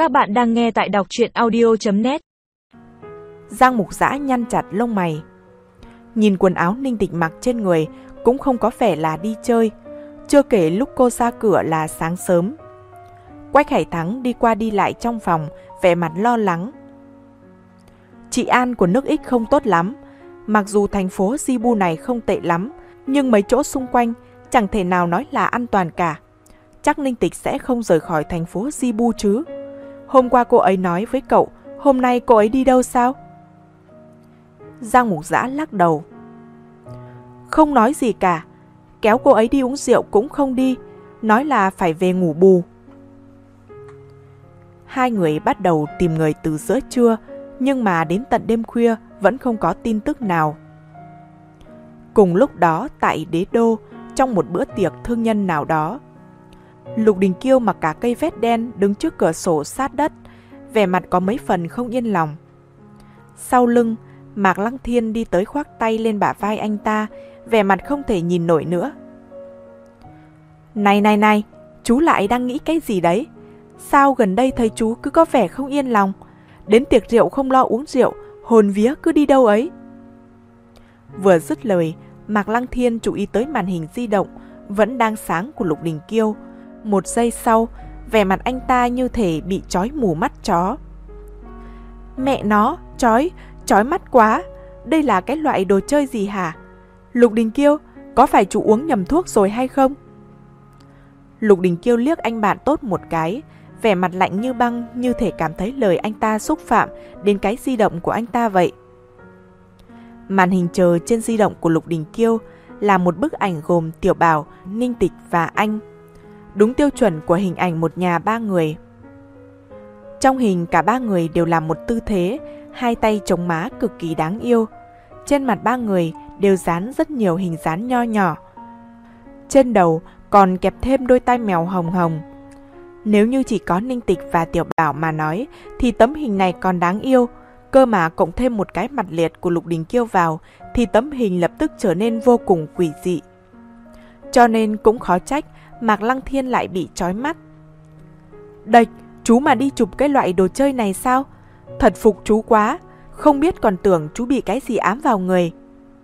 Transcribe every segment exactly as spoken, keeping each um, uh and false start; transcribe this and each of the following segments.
Các bạn đang nghe tại đọc truyện audio chấm net. Giang Mục Dã nhăn chặt lông mày. Nhìn quần áo Ninh Tịch mặc trên người cũng không có vẻ là đi chơi, chưa kể lúc cô ra cửa là sáng sớm. Quách Hải Thắng đi qua đi lại trong phòng, vẻ mặt lo lắng. Trị an của nước Ích không tốt lắm, mặc dù thành phố Sibu này không tệ lắm, nhưng mấy chỗ xung quanh chẳng thể nào nói là an toàn cả. Chắc Ninh Tịch sẽ không rời khỏi thành phố Sibu chứ. Hôm qua cô ấy nói với cậu, hôm nay cô ấy đi đâu sao? Giang Mục Dã lắc đầu. Không nói gì cả, kéo cô ấy đi uống rượu cũng không đi, nói là phải về ngủ bù. Hai người bắt đầu tìm người từ giữa trưa, nhưng mà đến tận đêm khuya vẫn không có tin tức nào. Cùng lúc đó tại Đế Đô, trong một bữa tiệc thương nhân nào đó, Lục Đình Kiêu mặc cả cây vest đen đứng trước cửa sổ sát đất, vẻ mặt có mấy phần không yên lòng. Sau lưng, Mạc Lăng Thiên đi tới khoác tay lên bả vai anh ta, vẻ mặt không thể nhìn nổi nữa. Này này này, chú lại đang nghĩ cái gì đấy? Sao gần đây thấy chú cứ có vẻ không yên lòng? Đến tiệc rượu không lo uống rượu, hồn vía cứ đi đâu ấy? Vừa dứt lời, Mạc Lăng Thiên chú ý tới màn hình di động vẫn đang sáng của Lục Đình Kiêu. Một giây sau, vẻ mặt anh ta như thể bị chói mù mắt chó. Mẹ nó, chói, chói mắt quá. Đây là cái loại đồ chơi gì hả? Lục Đình Kiêu, có phải chú uống nhầm thuốc rồi hay không? Lục Đình Kiêu liếc anh bạn tốt một cái, vẻ mặt lạnh như băng, như thể cảm thấy lời anh ta xúc phạm đến cái di động của anh ta vậy. Màn hình chờ trên di động của Lục Đình Kiêu là một bức ảnh gồm Tiểu Bảo, Ninh Tịch và anh. Đúng tiêu chuẩn của hình ảnh một nhà ba người. Trong hình cả ba người đều làm một tư thế, hai tay chống má cực kỳ đáng yêu. Trên mặt ba người đều dán rất nhiều hình dán nho nhỏ. Trên đầu còn kẹp thêm đôi tai mèo hồng hồng. Nếu như chỉ có Ninh Tịch và Tiểu Bảo mà nói thì tấm hình này còn đáng yêu. Cơ mà cộng thêm một cái mặt liệt của Lục Đình Kiêu vào thì tấm hình lập tức trở nên vô cùng quỷ dị. Cho nên cũng khó trách Mạc Lăng Thiên lại bị chói mắt. Đệch, chú mà đi chụp cái loại đồ chơi này sao? Thật phục chú quá, không biết còn tưởng chú bị cái gì ám vào người.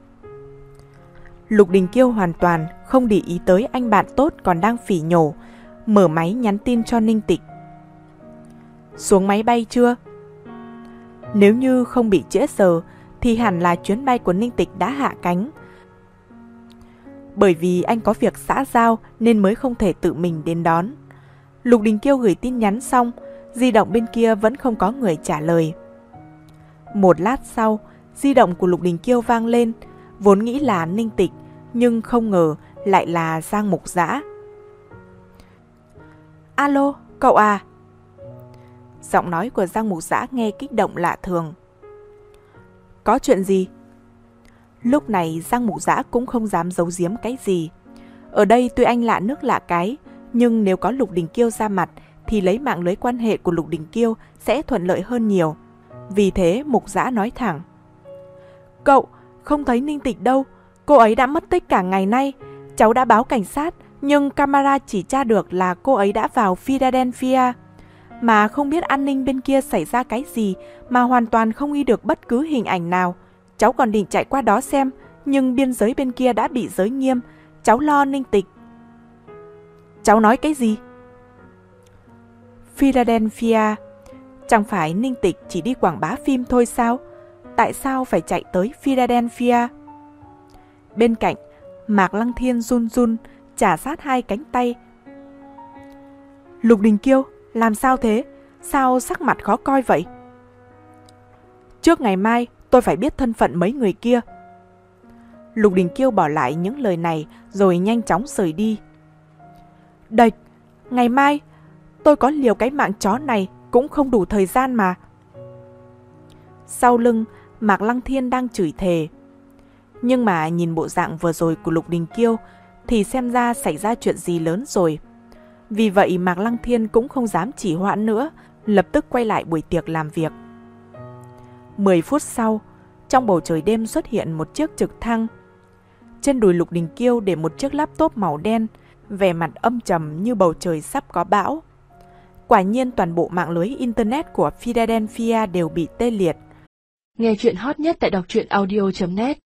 Lục Đình Kiêu hoàn toàn không để ý tới anh bạn tốt còn đang phỉ nhổ, mở máy nhắn tin cho Ninh Tịch. Xuống máy bay chưa? Nếu như không bị trễ giờ thì hẳn là chuyến bay của Ninh Tịch đã hạ cánh. Bởi vì anh có việc xã giao nên mới không thể tự mình đến đón. Lục Đình Kiêu gửi tin nhắn xong, di động bên kia vẫn không có người trả lời. Một lát sau, di động của Lục Đình Kiêu vang lên, vốn nghĩ là Ninh Tịch, nhưng không ngờ lại là Giang Mục Dã. Alo, cậu à? Giọng nói của Giang Mục Dã nghe kích động lạ thường. Có chuyện gì? Lúc này Giang Mục Dã cũng không dám giấu giếm cái gì. Ở đây tuy anh lạ nước lạ cái, nhưng nếu có Lục Đình Kiêu ra mặt thì lấy mạng lưới quan hệ của Lục Đình Kiêu sẽ thuận lợi hơn nhiều. Vì thế Mục Dã nói thẳng. Cậu, không thấy Ninh Tịch đâu, cô ấy đã mất tích cả ngày nay. Cháu đã báo cảnh sát, nhưng camera chỉ tra được là cô ấy đã vào Philadelphia. Mà không biết an ninh bên kia xảy ra cái gì mà hoàn toàn không ghi được bất cứ hình ảnh nào. Cháu còn định chạy qua đó xem, nhưng biên giới bên kia đã bị giới nghiêm. Cháu lo Ninh Tịch. Cháu nói cái gì? Philadelphia. Chẳng phải Ninh Tịch chỉ đi quảng bá phim thôi sao? Tại sao phải chạy tới Philadelphia? Bên cạnh, Mạc Lăng Thiên run run, chà sát hai cánh tay. Lục Đình Kiêu, làm sao thế? Sao sắc mặt khó coi vậy? Trước ngày mai, tôi phải biết thân phận mấy người kia. Lục Đình Kiêu bỏ lại những lời này rồi nhanh chóng rời đi. Đệch, ngày mai, tôi có liều cái mạng chó này cũng không đủ thời gian mà. Sau lưng, Mạc Lăng Thiên đang chửi thề. Nhưng mà nhìn bộ dạng vừa rồi của Lục Đình Kiêu thì xem ra xảy ra chuyện gì lớn rồi. Vì vậy Mạc Lăng Thiên cũng không dám chỉ hoãn nữa, lập tức quay lại buổi tiệc làm việc. Mười phút sau, trong bầu trời đêm xuất hiện một chiếc trực thăng. Trên đùi Lục Đình Kiêu để một chiếc laptop màu đen, vẻ mặt âm trầm như bầu trời sắp có bão. Quả nhiên toàn bộ mạng lưới Internet của Philadelphia đều bị tê liệt. Nghe chuyện hot nhất tại đọc truyện audio chấm net